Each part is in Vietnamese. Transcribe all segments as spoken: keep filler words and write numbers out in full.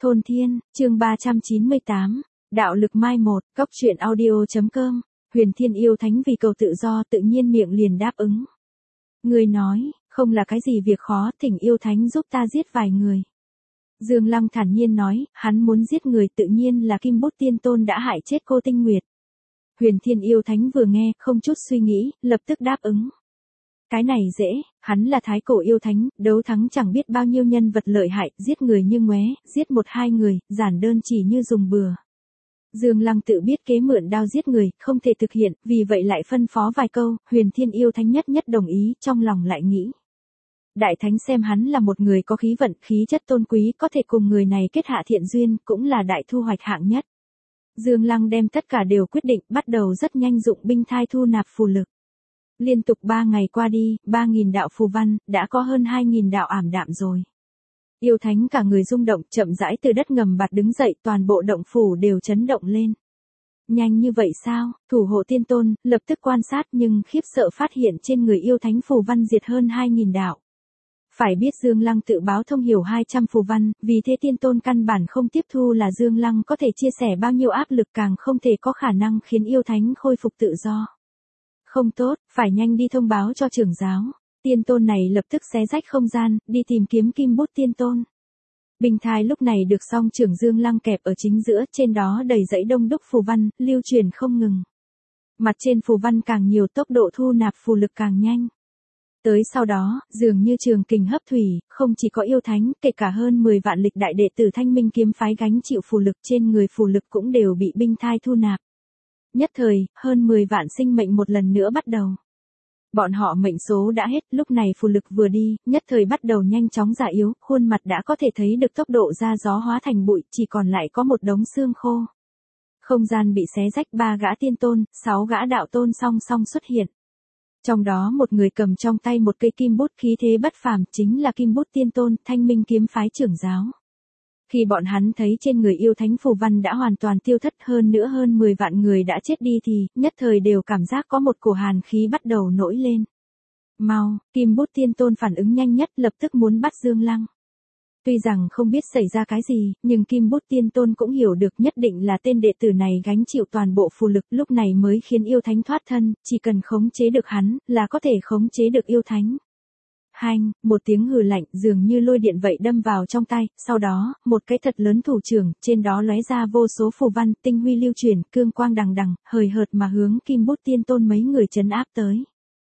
Thôn Thiên, chương ba trăm chín mươi tám, đạo lực mai một, góc truyện audio.com, Huyền Thiên yêu thánh vì cầu tự do tự nhiên miệng liền đáp ứng. Người nói, không là cái gì việc khó, thỉnh yêu thánh giúp ta giết vài người. Dương Lăng thản nhiên nói, hắn muốn giết người tự nhiên là Kim Bút Tiên Tôn đã hại chết cô Tinh Nguyệt. Huyền Thiên yêu thánh vừa nghe, không chút suy nghĩ, lập tức đáp ứng. Cái này dễ, hắn là thái cổ yêu thánh, đấu thắng chẳng biết bao nhiêu nhân vật lợi hại, giết người như ngoé, giết một hai người, giản đơn chỉ như dùng bừa. Dương Lăng tự biết kế mượn đao giết người, không thể thực hiện, vì vậy lại phân phó vài câu, Huyền Thiên yêu thánh nhất nhất đồng ý, trong lòng lại nghĩ. Đại thánh xem hắn là một người có khí vận, khí chất tôn quý, có thể cùng người này kết hạ thiện duyên, cũng là đại thu hoạch hạng nhất. Dương Lăng đem tất cả đều quyết định, bắt đầu rất nhanh dụng binh thai thu nạp phù lực. Liên tục ba ngày qua đi, ba nghìn đạo phù văn, đã có hơn hai nghìn đạo ảm đạm rồi. Yêu thánh cả người rung động, chậm rãi từ đất ngầm bạt đứng dậy, toàn bộ động phủ đều chấn động lên. Nhanh như vậy sao? Thủ hộ tiên tôn, lập tức quan sát nhưng khiếp sợ phát hiện trên người yêu thánh phù văn diệt hơn hai nghìn đạo. Phải biết Dương Lăng tự báo thông hiểu hai trăm phù văn, vì thế tiên tôn căn bản không tiếp thu là Dương Lăng có thể chia sẻ bao nhiêu áp lực, càng không thể có khả năng khiến yêu thánh khôi phục tự do. Không tốt, phải nhanh đi thông báo cho trưởng giáo. Tiên tôn này lập tức xé rách không gian, đi tìm kiếm Kim Bút Tiên Tôn. Bình thai lúc này được song trưởng Dương Lăng kẹp ở chính giữa, trên đó đầy dãy đông đúc phù văn, lưu truyền không ngừng. Mặt trên phù văn càng nhiều, tốc độ thu nạp phù lực càng nhanh. Tới sau đó, dường như trường kình hấp thủy, không chỉ có yêu thánh, kể cả hơn mười vạn lịch đại đệ tử Thanh Minh kiếm phái gánh chịu phù lực trên người phù lực cũng đều bị binh thai thu nạp. Nhất thời, hơn mười vạn sinh mệnh một lần nữa bắt đầu. Bọn họ mệnh số đã hết, lúc này phù lực vừa đi, nhất thời bắt đầu nhanh chóng già yếu, khuôn mặt đã có thể thấy được tốc độ ra gió hóa thành bụi, chỉ còn lại có một đống xương khô. Không gian bị xé rách, ba gã tiên tôn, sáu gã đạo tôn song song xuất hiện. Trong đó một người cầm trong tay một cây kim bút khí thế bất phàm, chính là Kim Bút Tiên Tôn, Thanh Minh kiếm phái trưởng giáo. Khi bọn hắn thấy trên người yêu thánh phù văn đã hoàn toàn tiêu thất, hơn nữa hơn mười vạn người đã chết đi thì, nhất thời đều cảm giác có một cổ hàn khí bắt đầu nổi lên. Mau, Kim Bút Tiên Tôn phản ứng nhanh nhất, lập tức muốn bắt Dương Lăng. Tuy rằng không biết xảy ra cái gì, nhưng Kim Bút Tiên Tôn cũng hiểu được nhất định là tên đệ tử này gánh chịu toàn bộ phù lực, lúc này mới khiến yêu thánh thoát thân, chỉ cần khống chế được hắn, là có thể khống chế được yêu thánh. Hanh, một tiếng hừ lạnh dường như lôi điện vậy đâm vào trong tay, sau đó, một cái thật lớn thủ trưởng, trên đó lóe ra vô số phù văn, tinh huy lưu chuyển, cương quang đằng đằng, hời hợt mà hướng Kim Bút Tiên Tôn mấy người trấn áp tới.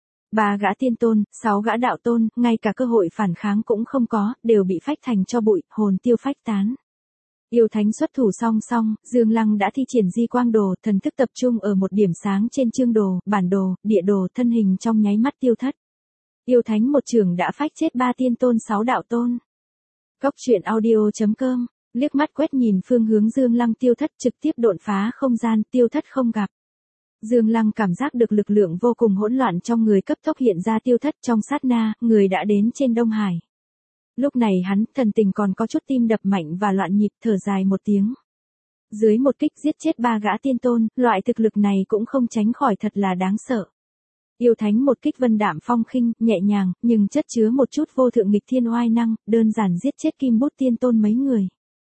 Ba gã tiên tôn, sáu gã đạo tôn, ngay cả cơ hội phản kháng cũng không có, đều bị phách thành cho bụi, hồn tiêu phách tán. Yêu thánh xuất thủ song song, Dương Lăng đã thi triển di quang đồ, thần thức tập trung ở một điểm sáng trên chương đồ, bản đồ, địa đồ, thân hình trong nháy mắt tiêu thất. Yêu thánh một trường đã phách chết ba tiên tôn sáu đạo tôn. Góc truyện audio.com, liếc mắt quét nhìn phương hướng Dương Lăng tiêu thất, trực tiếp độn phá không gian, tiêu thất không gặp. Dương Lăng cảm giác được lực lượng vô cùng hỗn loạn trong người cấp tốc hiện ra tiêu thất, trong sát na, người đã đến trên Đông Hải. Lúc này hắn, thần tình còn có chút tim đập mạnh và loạn nhịp, thở dài một tiếng. Dưới một kích giết chết ba gã tiên tôn, loại thực lực này cũng không tránh khỏi thật là đáng sợ. Yêu thánh một kích vân đạm phong khinh, nhẹ nhàng, nhưng chất chứa một chút vô thượng nghịch thiên oai năng, đơn giản giết chết Kim Bút Tiên Tôn mấy người.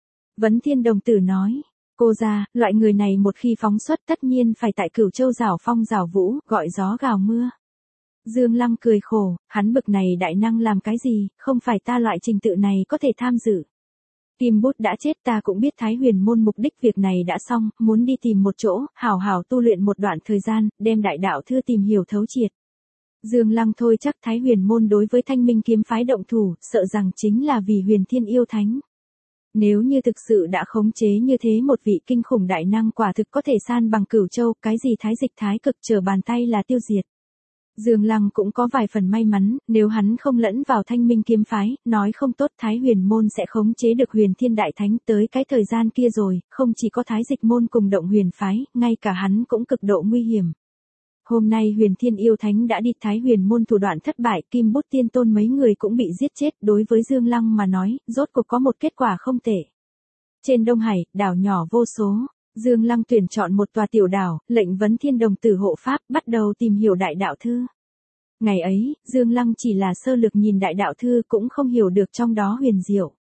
Vấn Thiên đồng tử nói, cô ra, loại người này một khi phóng xuất tất nhiên phải tại Cửu Châu rảo phong rảo vũ, gọi gió gào mưa. Dương Lăng cười khổ, hắn bực này đại năng làm cái gì, không phải ta loại trình tự này có thể tham dự. Kim Bút đã chết, ta cũng biết Thái Huyền môn mục đích việc này đã xong, muốn đi tìm một chỗ, hảo hảo tu luyện một đoạn thời gian, đem đại đạo thư tìm hiểu thấu triệt. Dương Lăng thôi chắc Thái Huyền môn đối với Thanh Minh kiếm phái động thủ, sợ rằng chính là vì Huyền Thiên yêu thánh. Nếu như thực sự đã khống chế như thế một vị kinh khủng đại năng, quả thực có thể san bằng Cửu Châu, cái gì thái dịch thái cực trở bàn tay là tiêu diệt. Dương Lăng cũng có vài phần may mắn, nếu hắn không lẫn vào Thanh Minh kiếm phái, nói không tốt Thái Huyền môn sẽ khống chế được Huyền Thiên đại thánh, tới cái thời gian kia rồi, không chỉ có Thái dịch môn cùng động huyền phái, ngay cả hắn cũng cực độ nguy hiểm. Hôm nay Huyền Thiên yêu thánh đã đi, Thái Huyền môn thủ đoạn thất bại, Kim Bút Tiên Tôn mấy người cũng bị giết chết, đối với Dương Lăng mà nói, rốt cuộc có một kết quả không tệ. Trên Đông Hải, đảo nhỏ vô số, Dương Lăng tuyển chọn một tòa tiểu đảo, lệnh Vấn Thiên đồng tử hộ pháp, bắt đầu tìm hiểu đại đạo thư. Ngày ấy, Dương Lăng chỉ là sơ lược nhìn đại đạo thư cũng không hiểu được trong đó huyền diệu.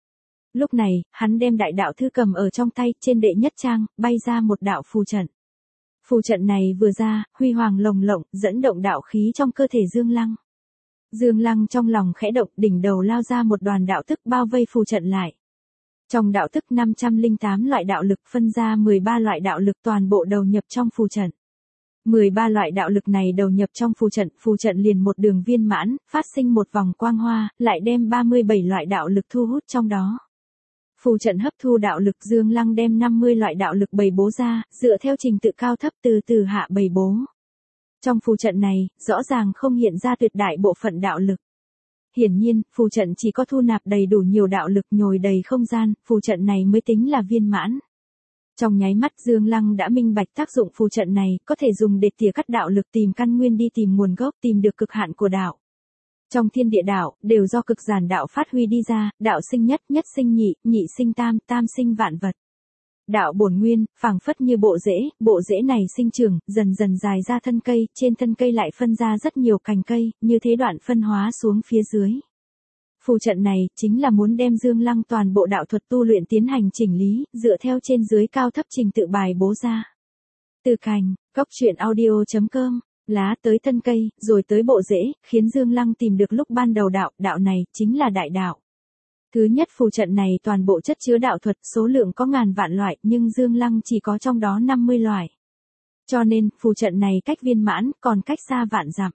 Lúc này, hắn đem đại đạo thư cầm ở trong tay, trên đệ nhất trang, bay ra một đạo phù trận. Phù trận này vừa ra, huy hoàng lồng lộng, dẫn động đạo khí trong cơ thể Dương Lăng. Dương Lăng trong lòng khẽ động, đỉnh đầu lao ra một đoàn đạo thức bao vây phù trận lại. Trong đạo thức năm trăm lẻ tám loại đạo lực phân ra mười ba loại đạo lực toàn bộ đầu nhập trong phù trận. mười ba loại đạo lực này đầu nhập trong phù trận, phù trận liền một đường viên mãn, phát sinh một vòng quang hoa, lại đem ba mươi bảy loại đạo lực thu hút trong đó. Phù trận hấp thu đạo lực, Dương Lăng đem năm mươi loại đạo lực bày bố ra, dựa theo trình tự cao thấp từ từ hạ bày bố. Trong phù trận này, rõ ràng không hiện ra tuyệt đại bộ phận đạo lực. Hiển nhiên, phù trận chỉ có thu nạp đầy đủ nhiều đạo lực nhồi đầy không gian, phù trận này mới tính là viên mãn. Trong nháy mắt Dương Lăng đã minh bạch tác dụng phù trận này, có thể dùng để tỉa cắt đạo lực, tìm căn nguyên, đi tìm nguồn gốc, tìm được cực hạn của đạo. Trong thiên địa đạo, đều do cực giản đạo phát huy đi ra, đạo sinh nhất, nhất sinh nhị, nhị sinh tam, tam sinh vạn vật. Đạo bổn nguyên, phảng phất như bộ rễ, bộ rễ này sinh trưởng, dần dần dài ra thân cây, trên thân cây lại phân ra rất nhiều cành cây, như thế đoạn phân hóa xuống phía dưới. Phù trận này, chính là muốn đem Dương Lăng toàn bộ đạo thuật tu luyện tiến hành chỉnh lý, dựa theo trên dưới cao thấp trình tự bài bố ra. Từ cành, cốc truyện audio chấm com, lá tới thân cây, rồi tới bộ rễ, khiến Dương Lăng tìm được lúc ban đầu đạo, đạo này, chính là đại đạo. Thứ nhất phù trận này toàn bộ chất chứa đạo thuật, số lượng có ngàn vạn loại, nhưng Dương Lăng chỉ có trong đó năm mươi loại. Cho nên, phù trận này cách viên mãn, còn cách xa vạn dặm.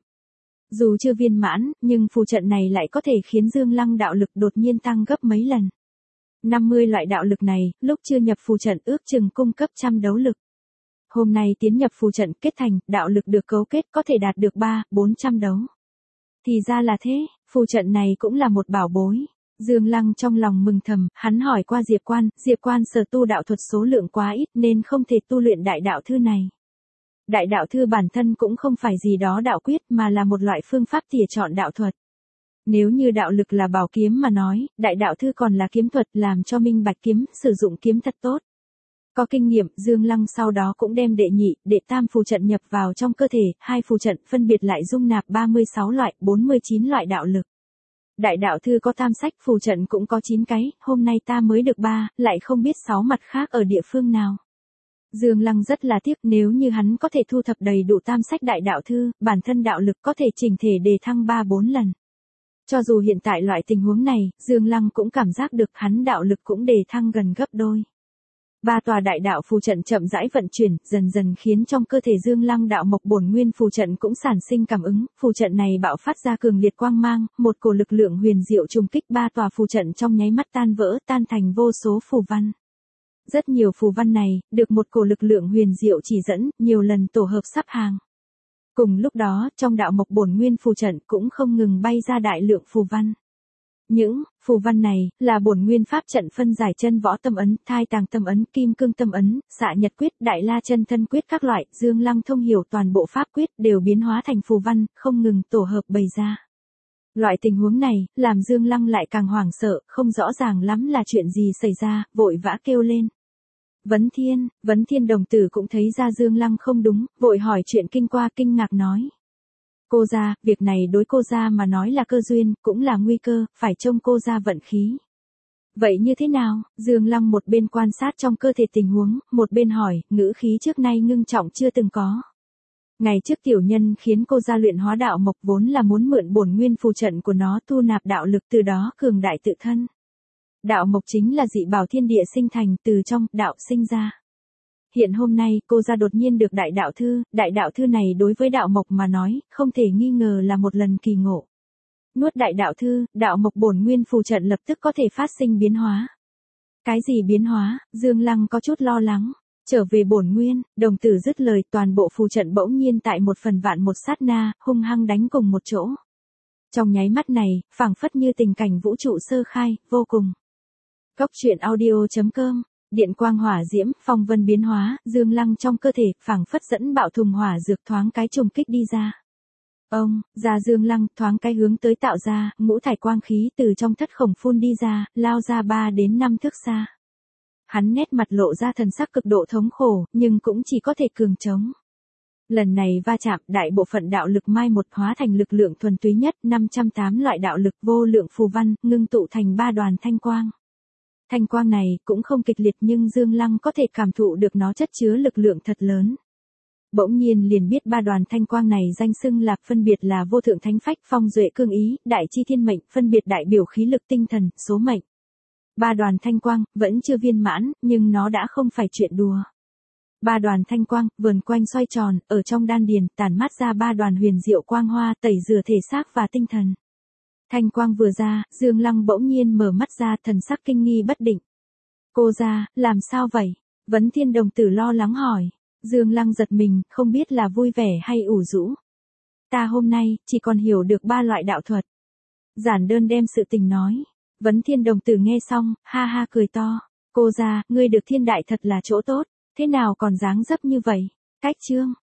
Dù chưa viên mãn, nhưng phù trận này lại có thể khiến Dương Lăng đạo lực đột nhiên tăng gấp mấy lần. năm mươi loại đạo lực này, lúc chưa nhập phù trận ước chừng cung cấp trăm đấu lực. Hôm nay tiến nhập phù trận kết thành, đạo lực được cấu kết có thể đạt được ba, bốn trăm đấu. Thì ra là thế, phù trận này cũng là một bảo bối. Dương Lăng trong lòng mừng thầm, hắn hỏi qua Diệp Quan, Diệp Quan sở tu đạo thuật số lượng quá ít nên không thể tu luyện đại đạo thư này. Đại đạo thư bản thân cũng không phải gì đó đạo quyết mà là một loại phương pháp tỉa chọn đạo thuật. Nếu như đạo lực là bảo kiếm mà nói, đại đạo thư còn là kiếm thuật, làm cho minh bạch kiếm, sử dụng kiếm thật tốt. Có kinh nghiệm, Dương Lăng sau đó cũng đem đệ nhị, đệ tam phù trận nhập vào trong cơ thể, hai phù trận phân biệt lại dung nạp ba mươi sáu loại, bốn mươi chín loại đạo lực. Đại đạo thư có tam sách, phù trận cũng có chín cái, hôm nay ta mới được ba, lại không biết sáu mặt khác ở địa phương nào. Dương Lăng rất là tiếc, nếu như hắn có thể thu thập đầy đủ tam sách đại đạo thư, bản thân đạo lực có thể chỉnh thể đề thăng ba bốn lần. Cho dù hiện tại loại tình huống này, Dương Lăng cũng cảm giác được hắn đạo lực cũng đề thăng gần gấp đôi. Ba tòa đại đạo phù trận chậm rãi vận chuyển, dần dần khiến trong cơ thể Dương Lăng đạo mộc bổn nguyên phù trận cũng sản sinh cảm ứng, phù trận này bạo phát ra cường liệt quang mang, một cổ lực lượng huyền diệu trùng kích ba tòa phù trận trong nháy mắt tan vỡ, tan thành vô số phù văn. Rất nhiều phù văn này, được một cổ lực lượng huyền diệu chỉ dẫn, nhiều lần tổ hợp sắp hàng. Cùng lúc đó, trong đạo mộc bổn nguyên phù trận cũng không ngừng bay ra đại lượng phù văn. Những phù văn này là bổn nguyên pháp trận phân giải chân võ tâm ấn, thai tàng tâm ấn, kim cương tâm ấn, xạ nhật quyết, đại la chân thân quyết các loại. Dương Lăng thông hiểu toàn bộ pháp quyết đều biến hóa thành phù văn, không ngừng tổ hợp bày ra. Loại tình huống này làm Dương Lăng lại càng hoảng sợ, không rõ ràng lắm là chuyện gì xảy ra, vội vã kêu lên. Vấn Thiên, Vấn Thiên đồng tử cũng thấy ra Dương Lăng không đúng, vội hỏi chuyện kinh qua, kinh ngạc nói. Cô gia, việc này đối cô gia mà nói là cơ duyên, cũng là nguy cơ, phải trông cô gia vận khí. Vậy như thế nào? Dương Lăng một bên quan sát trong cơ thể tình huống, một bên hỏi, ngữ khí trước nay ngưng trọng chưa từng có. Ngày trước tiểu nhân khiến cô gia luyện hóa đạo mộc vốn là muốn mượn bổn nguyên phù trận của nó tu nạp đạo lực, từ đó cường đại tự thân. Đạo mộc chính là dị bảo thiên địa sinh thành, từ trong đạo sinh ra. Hiện hôm nay cô gia đột nhiên được đại đạo thư, đại đạo thư này đối với đạo mộc mà nói, không thể nghi ngờ là một lần kỳ ngộ. Nuốt đại đạo thư, đạo mộc bổn nguyên phù trận lập tức có thể phát sinh biến hóa. Cái gì biến hóa? Dương Lăng có chút lo lắng. Trở về bổn nguyên, đồng tử dứt lời, toàn bộ phù trận bỗng nhiên tại một phần vạn một sát na, hung hăng đánh cùng một chỗ. Trong nháy mắt này, phảng phất như tình cảnh vũ trụ sơ khai, vô cùng. Cốc truyện audio chấm com, điện quang hỏa diễm, phong vân biến hóa, Dương Lăng trong cơ thể, phảng phất dẫn bạo thùng hỏa dược thoáng cái trùng kích đi ra. Ông, ra Dương Lăng, thoáng cái hướng tới tạo ra, ngũ thải quang khí từ trong thất khổng phun đi ra, lao ra ba đến năm thước xa. Hắn nét mặt lộ ra thần sắc cực độ thống khổ, nhưng cũng chỉ có thể cường chống. Lần này va chạm, đại bộ phận đạo lực mai một hóa thành lực lượng thuần túy nhất, năm trăm tám loại đạo lực vô lượng phù văn, ngưng tụ thành ba đoàn thanh quang. Thanh quang này cũng không kịch liệt nhưng Dương Lăng có thể cảm thụ được nó chất chứa lực lượng thật lớn. Bỗng nhiên liền biết ba đoàn thanh quang này danh xưng là phân biệt là vô thượng thánh phách, phong duệ cương ý, đại chi thiên mệnh, phân biệt đại biểu khí lực tinh thần, số mệnh. Ba đoàn thanh quang, vẫn chưa viên mãn, nhưng nó đã không phải chuyện đùa. Ba đoàn thanh quang, vờn quanh xoay tròn, ở trong đan điền, tản mát ra ba đoàn huyền diệu quang hoa tẩy rửa thể xác và tinh thần. Thanh quang vừa ra, Dương Lăng bỗng nhiên mở mắt ra, thần sắc kinh nghi bất định. Cô ra, làm sao vậy? Vấn Thiên đồng tử lo lắng hỏi. Dương Lăng giật mình, không biết là vui vẻ hay ủ rũ. Ta hôm nay, chỉ còn hiểu được ba loại đạo thuật. Giản đơn đem sự tình nói. Vấn Thiên đồng tử nghe xong, ha ha cười to. Cô ra, ngươi được thiên đại thật là chỗ tốt, thế nào còn dáng dấp như vậy? Cách chương.